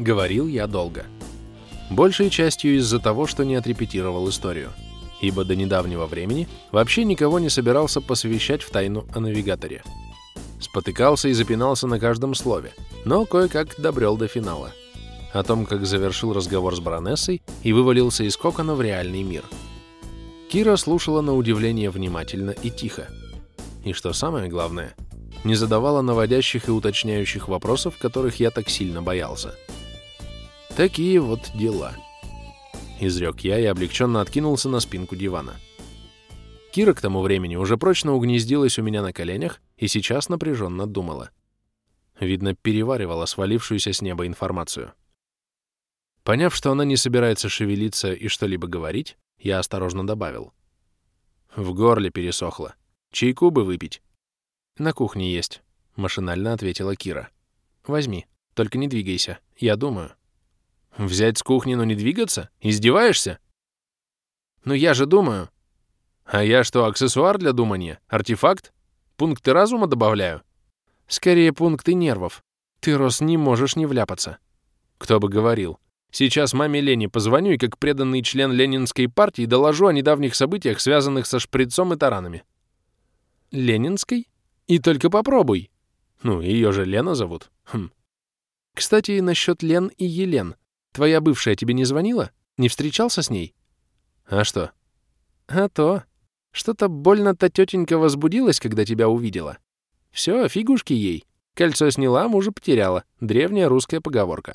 Говорил я долго. Большей частью из-за того, что не отрепетировал историю, ибо до недавнего времени вообще никого не собирался посвящать в тайну о навигаторе. Спотыкался и запинался на каждом слове, но кое-как добрел до финала. О том, как завершил разговор с баронессой и вывалился из кокона в реальный мир. Кира слушала на удивление внимательно и тихо. И что самое главное, не задавала наводящих и уточняющих вопросов, которых я так сильно боялся. Такие вот дела. Изрек я и облегченно откинулся на спинку дивана. Кира к тому времени уже прочно угнездилась у меня на коленях и сейчас напряженно думала. Видно, переваривала свалившуюся с неба информацию. Поняв, что она не собирается шевелиться и что-либо говорить, я осторожно добавил. В горле пересохло. Чайку бы выпить. На кухне есть, машинально ответила Кира. Возьми, только не двигайся, я думаю. Взять с кухни, но не двигаться? Издеваешься? Ну я же думаю. А я что, аксессуар для думания? Артефакт? Пункты разума добавляю? Скорее, пункты нервов. Ты, Рос, не можешь не вляпаться. Кто бы говорил. Сейчас маме Лене позвоню и как преданный член Ленинской партии доложу о недавних событиях, связанных со шприцом и таранами. Ленинской? И только попробуй. Ну, ее же Лена зовут. Кстати, насчет Лен и Елен. Твоя бывшая тебе не звонила? Не встречался с ней? А что? А то. Что-то больно-то тетенька возбудилась, когда тебя увидела. Все, фигушки ей. Кольцо сняла, мужа потеряла. Древняя русская поговорка.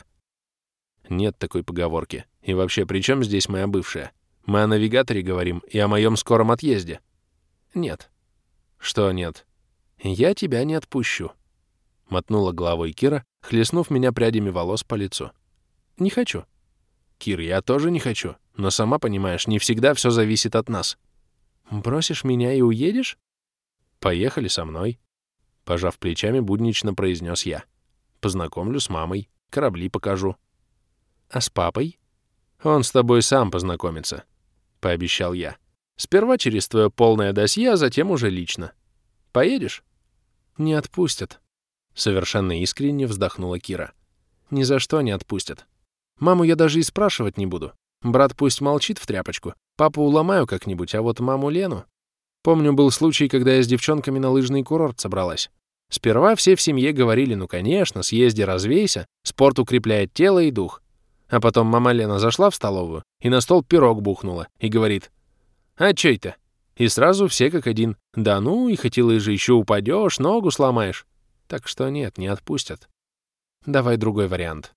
Нет такой поговорки. И вообще, при чем здесь моя бывшая? Мы о навигаторе говорим и о моем скором отъезде. Нет. Что нет? Я тебя не отпущу. Мотнула головой Кира, хлестнув меня прядями волос по лицу. Не хочу. Кир, я тоже не хочу. Но сама понимаешь, не всегда все зависит от нас. Бросишь меня и уедешь? Поехали со мной. Пожав плечами, буднично произнес я. Познакомлю с мамой, корабли покажу. А с папой? Он с тобой сам познакомится, пообещал я. Сперва через твое полное досье, а затем уже лично. Поедешь? Не отпустят. Совершенно искренне вздохнула Кира. Ни за что не отпустят. Маму я даже и спрашивать не буду. Брат пусть молчит в тряпочку. Папу уломаю как-нибудь, а вот маму Лену... Помню, был случай, когда я с девчонками на лыжный курорт собралась. Сперва все в семье говорили, ну, конечно, съезди, развейся, спорт укрепляет тело и дух. А потом мама Лена зашла в столовую и на стол пирог бухнула и говорит: «А чё это?» И сразу все как один: «Да ну, и хоть и лыжи еще упадешь, ногу сломаешь». Так что нет, не отпустят. Давай другой вариант.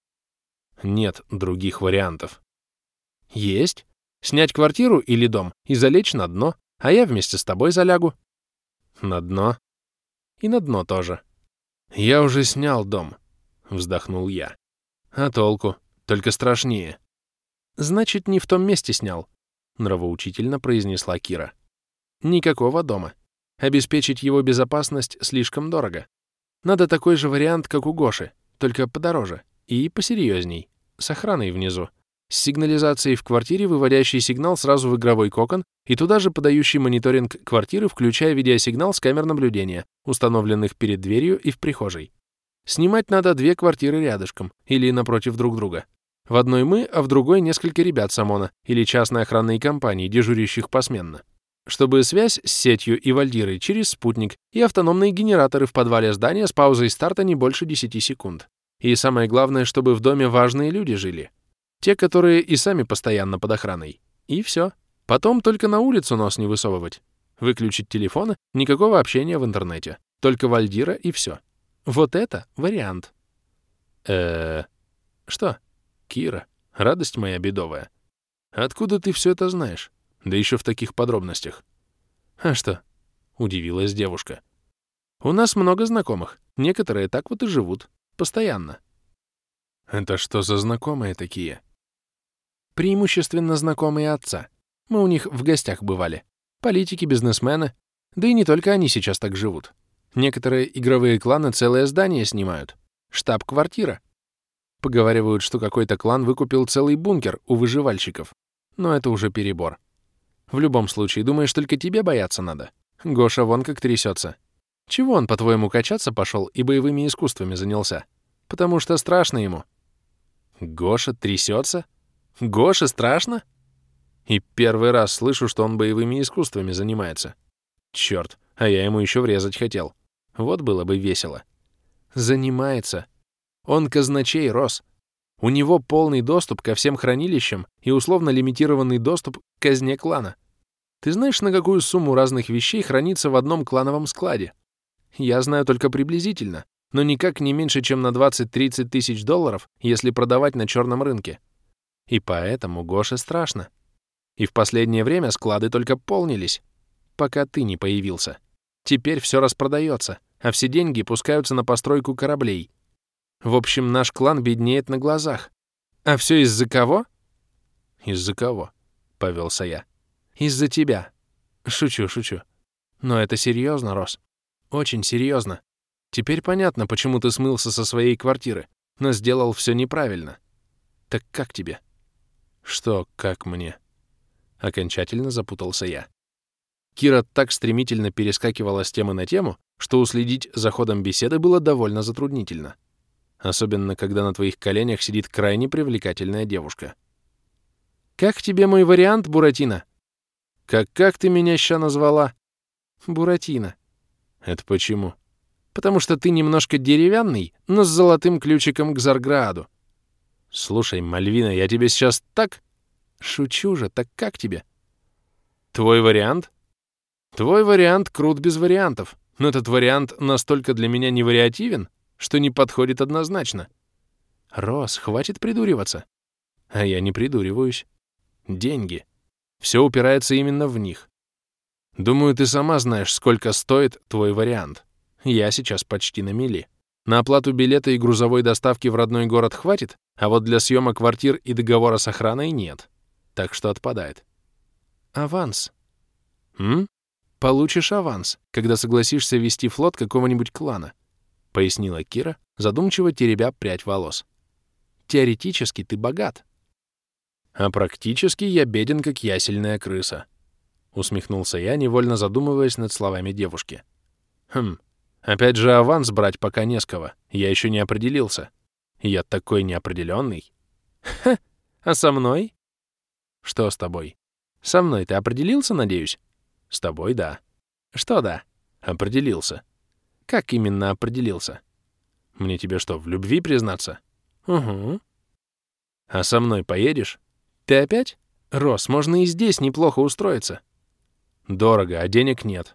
Нет других вариантов. Есть. Снять квартиру или дом и залечь на дно, а я вместе с тобой залягу. На дно. И на дно тоже. Я уже снял дом, вздохнул я. А толку? Только страшнее. Значит, не в том месте снял, нравоучительно произнесла Кира. Никакого дома. Обеспечить его безопасность слишком дорого. Надо такой же вариант, как у Гоши, только подороже и посерьезней, с охраной внизу, с сигнализацией в квартире, выводящий сигнал сразу в игровой кокон и туда же подающий мониторинг квартиры, включая видеосигнал с камер наблюдения, установленных перед дверью и в прихожей. Снимать надо 2 квартиры рядышком или напротив друг друга. В одной мы, а в другой несколько ребят с ОМОНа или частной охранной компании, дежурящих посменно. Чтобы связь с сетью и вальдирой через спутник и автономные генераторы в подвале здания с паузой старта не больше 10 секунд. И самое главное, чтобы в доме важные люди жили. Те, которые и сами постоянно под охраной. И все. Потом только на улицу нос не высовывать. Выключить телефоны, никакого общения в интернете. Только вальдира и все. Вот это вариант. Что? Кира, радость моя бедовая. Откуда ты все это знаешь? Да еще в таких подробностях. А что? Удивилась девушка. У нас много знакомых. Некоторые так вот и живут. Постоянно. Это что за знакомые такие? Преимущественно знакомые отца. Мы у них в гостях бывали. Политики, бизнесмены. Да и не только они сейчас так живут. Некоторые игровые кланы целое здание снимают. Штаб-квартира. Поговаривают, что какой-то клан выкупил целый бункер у выживальщиков. Но это уже перебор. В любом случае, думаешь, только тебе бояться надо? Гоша вон как трясется. Чего он, по-твоему, качаться пошел и боевыми искусствами занялся? Потому что страшно ему. Гоша трясется? Гоше страшно? И первый раз слышу, что он боевыми искусствами занимается. Чёрт, а я ему еще врезать хотел. Вот было бы весело. Занимается. Он казначей, Рос. У него полный доступ ко всем хранилищам и условно лимитированный доступ к казне клана. Ты знаешь, на какую сумму разных вещей хранится в одном клановом складе? Я знаю только приблизительно, но никак не меньше, чем на 20-30 тысяч долларов, если продавать на черном рынке. И поэтому Гоше страшно. И в последнее время склады только полнились, пока ты не появился. Теперь все распродается, а все деньги пускаются на постройку кораблей. В общем, наш клан беднеет на глазах. А все из-за кого? Из-за кого? Повелся я. Из-за тебя. Шучу, шучу. Но это серьезно, Рос. Очень серьезно. Теперь понятно, почему ты смылся со своей квартиры, но сделал все неправильно. Так как тебе? Что, как мне? Окончательно запутался я. Кира так стремительно перескакивала с темы на тему, что уследить за ходом беседы было довольно затруднительно. Особенно, когда на твоих коленях сидит крайне привлекательная девушка. «Как тебе мой вариант, Буратино?» «Как ты меня ща назвала?» «Буратино». «Это почему?» «Потому что ты немножко деревянный, но с золотым ключиком к Зарграду». «Слушай, Мальвина, я тебе сейчас так...» «Шучу же, так как тебе?» «Твой вариант?» «Твой вариант крут без вариантов, но этот вариант настолько для меня невариативен, что не подходит однозначно». «Рос, хватит придуриваться». «А я не придуриваюсь. Деньги. Все упирается именно в них. Думаю, ты сама знаешь, сколько стоит твой вариант. Я сейчас почти на мели. На оплату билета и грузовой доставки в родной город хватит, а вот для съема квартир и договора с охраной нет. Так что отпадает. Аванс. Получишь аванс, когда согласишься вести флот какого-нибудь клана, пояснила Кира, задумчиво теребя прядь волос. Теоретически ты богат. А практически я беден, как ясельная крыса. Усмехнулся я, невольно задумываясь над словами девушки. Опять же аванс брать пока не с кого. Я еще не определился. Я такой неопределенный. Ха, а со мной? Что с тобой? Со мной ты определился, надеюсь? С тобой, да. Что да? Определился. Как именно определился? Мне тебе что, в любви признаться? Угу. А со мной поедешь? Ты опять? Рос, можно и здесь неплохо устроиться. Дорого, а денег нет.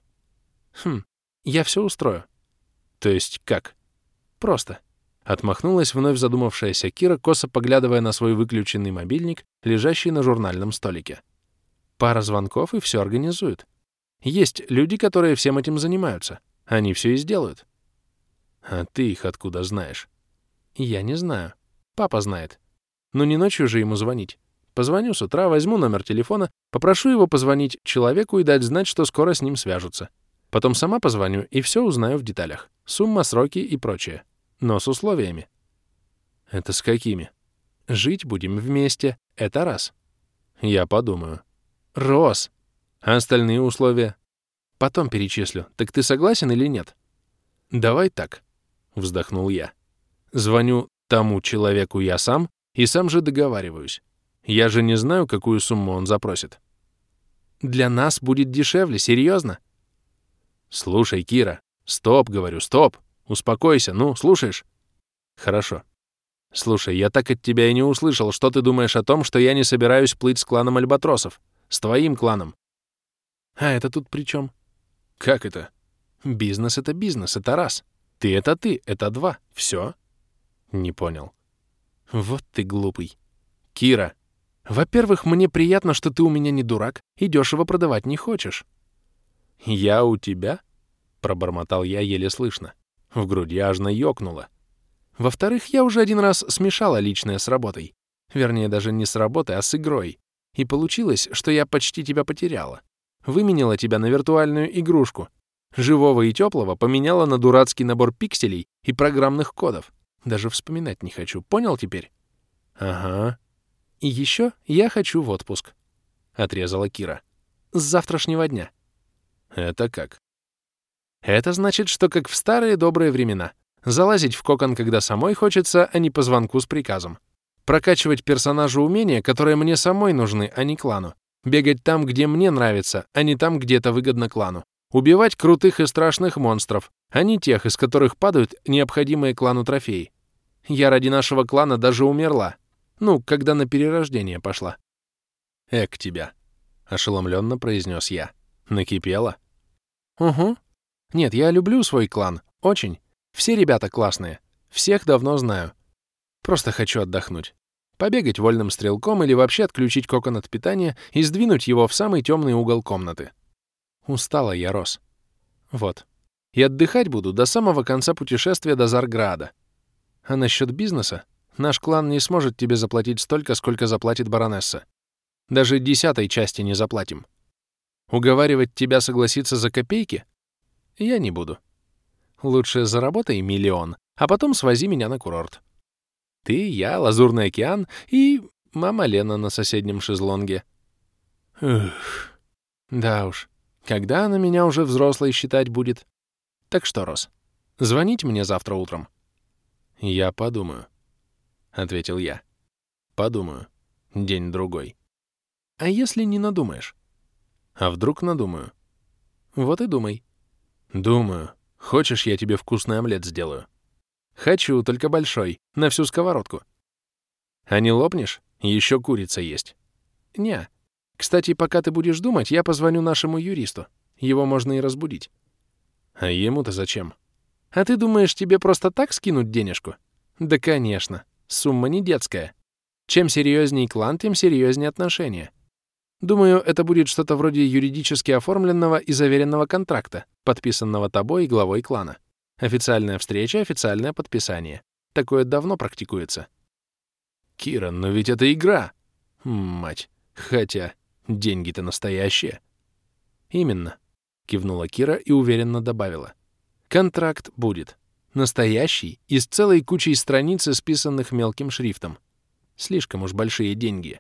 Я все устрою. То есть как? Просто. Отмахнулась вновь задумавшаяся Кира, косо поглядывая на свой выключенный мобильник, лежащий на журнальном столике. Пара звонков, и все организуют. Есть люди, которые всем этим занимаются. Они все и сделают. А ты их откуда знаешь? Я не знаю. Папа знает. Но не ночью же ему звонить. Позвоню с утра, возьму номер телефона, попрошу его позвонить человеку и дать знать, что скоро с ним свяжутся. Потом сама позвоню и все узнаю в деталях. Сумма, сроки и прочее. Но с условиями. Это с какими? Жить будем вместе. Это раз. Я подумаю. Рос. А остальные условия? Потом перечислю. Так ты согласен или нет? Давай так. Вздохнул я. Звоню тому человеку я сам и сам же договариваюсь. Я же не знаю, какую сумму он запросит. Для нас будет дешевле, серьезно. Слушай, Кира. Стоп, говорю, стоп. Успокойся, ну, слушаешь? Хорошо. Слушай, я так от тебя и не услышал, что ты думаешь о том, что я не собираюсь плыть с кланом Альбатросов. С твоим кланом. А это тут при чем? Как это? Бизнес — это раз. Ты — это два. Все? Не понял. Вот ты глупый. Кира, во-первых, мне приятно, что ты у меня не дурак и дешево продавать не хочешь. Я у тебя? Пробормотал я еле слышно. В груди аж ёкнуло. Во-вторых, я уже один раз смешала личное с работой. Вернее, даже не с работой, а с игрой. И получилось, что я почти тебя потеряла. Выменяла тебя на виртуальную игрушку. Живого и теплого поменяла на дурацкий набор пикселей и программных кодов. Даже вспоминать не хочу. Понял теперь? Ага. И еще я хочу в отпуск. Отрезала Кира. С завтрашнего дня. Это как? Это значит, что как в старые добрые времена. Залазить в кокон, когда самой хочется, а не по звонку с приказом. Прокачивать персонажу умения, которые мне самой нужны, а не клану. Бегать там, где мне нравится, а не там, где это выгодно клану. Убивать крутых и страшных монстров, а не тех, из которых падают необходимые клану трофеи. Я ради нашего клана даже умерла. Ну, когда на перерождение пошла. «Эк тебя», — ошеломленно произнес я. «Накипело?» «Угу. Нет, я люблю свой клан. Очень. Все ребята классные. Всех давно знаю. Просто хочу отдохнуть. Побегать вольным стрелком или вообще отключить кокон от питания и сдвинуть его в самый темный угол комнаты. Устала я, Рос. Вот. И отдыхать буду до самого конца путешествия до Зарграда. А насчет бизнеса? Наш клан не сможет тебе заплатить столько, сколько заплатит баронесса. Даже 10-й части не заплатим. Уговаривать тебя согласиться за копейки? Я не буду. Лучше заработай 1 миллион, а потом свози меня на курорт. Ты, я, Лазурный океан и мама Лена на соседнем шезлонге. Ух, да уж, когда она меня уже взрослой считать будет? Так что, Рос, звонить мне завтра утром? Я подумаю, — ответил я. Подумаю. День-другой. А если не надумаешь? А вдруг надумаю? Вот и думай. Думаю. Хочешь, я тебе вкусный омлет сделаю? Хочу, только большой, на всю сковородку. А не лопнешь? Еще курица есть. Не. Кстати, пока ты будешь думать, я позвоню нашему юристу. Его можно и разбудить. А ему-то зачем? А ты думаешь, тебе просто так скинуть денежку? Да, конечно. Сумма не детская. Чем серьезней клан, тем серьезнее отношения. Думаю, это будет что-то вроде юридически оформленного и заверенного контракта, подписанного тобой и главой клана. Официальная встреча, официальное подписание. Такое давно практикуется. Кира, но ведь это игра. Мать. Хотя, деньги-то настоящие. Именно. Кивнула Кира и уверенно добавила. Контракт будет. Настоящий и с целой кучей страниц, исписанных мелким шрифтом. Слишком уж большие деньги.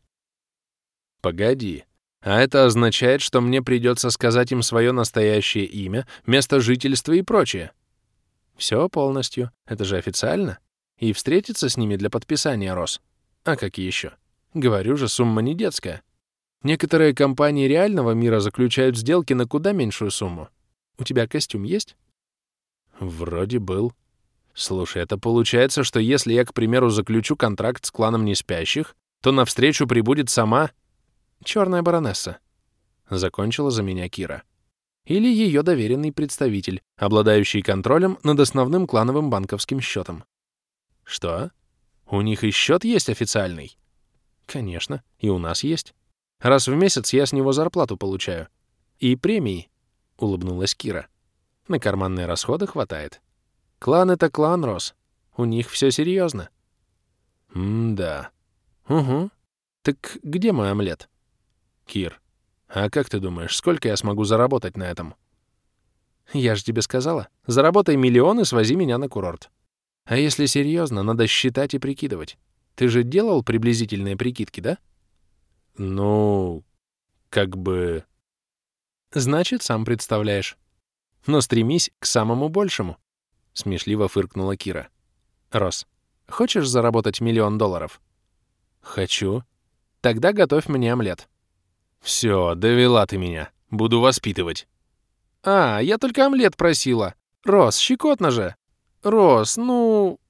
Погоди. А это означает, что мне придется сказать им свое настоящее имя, место жительства и прочее. Все полностью. Это же официально. И встретиться с ними для подписания, Рос. А как еще? Говорю же, сумма не детская. Некоторые компании реального мира заключают сделки на куда меньшую сумму. У тебя костюм есть? Вроде был. Слушай, это получается, что если я, к примеру, заключу контракт с кланом Неспящих, то навстречу прибудет сама Черная баронесса. Закончила за меня Кира. Или ее доверенный представитель, обладающий контролем над основным клановым банковским счетом. Что? У них и счет есть официальный? Конечно, и у нас есть. Раз в месяц я с него зарплату получаю. И премии, — улыбнулась Кира. На карманные расходы хватает. Клан — это клан, Рос. У них все серьезно. Да. Угу. Так где мой омлет? Кир, а как ты думаешь, сколько я смогу заработать на этом? Я же тебе сказала, заработай 1 миллион и свози меня на курорт. А если серьезно, надо считать и прикидывать. Ты же делал приблизительные прикидки, да? Ну, как бы... Значит, сам представляешь. Но стремись к самому большему. Смешливо фыркнула Кира. Рос, хочешь заработать $1 миллион? Хочу. Тогда готовь мне омлет. Все, довела ты меня. Буду воспитывать. А, я только омлет просила. Рос, щекотно же. Рос, ну...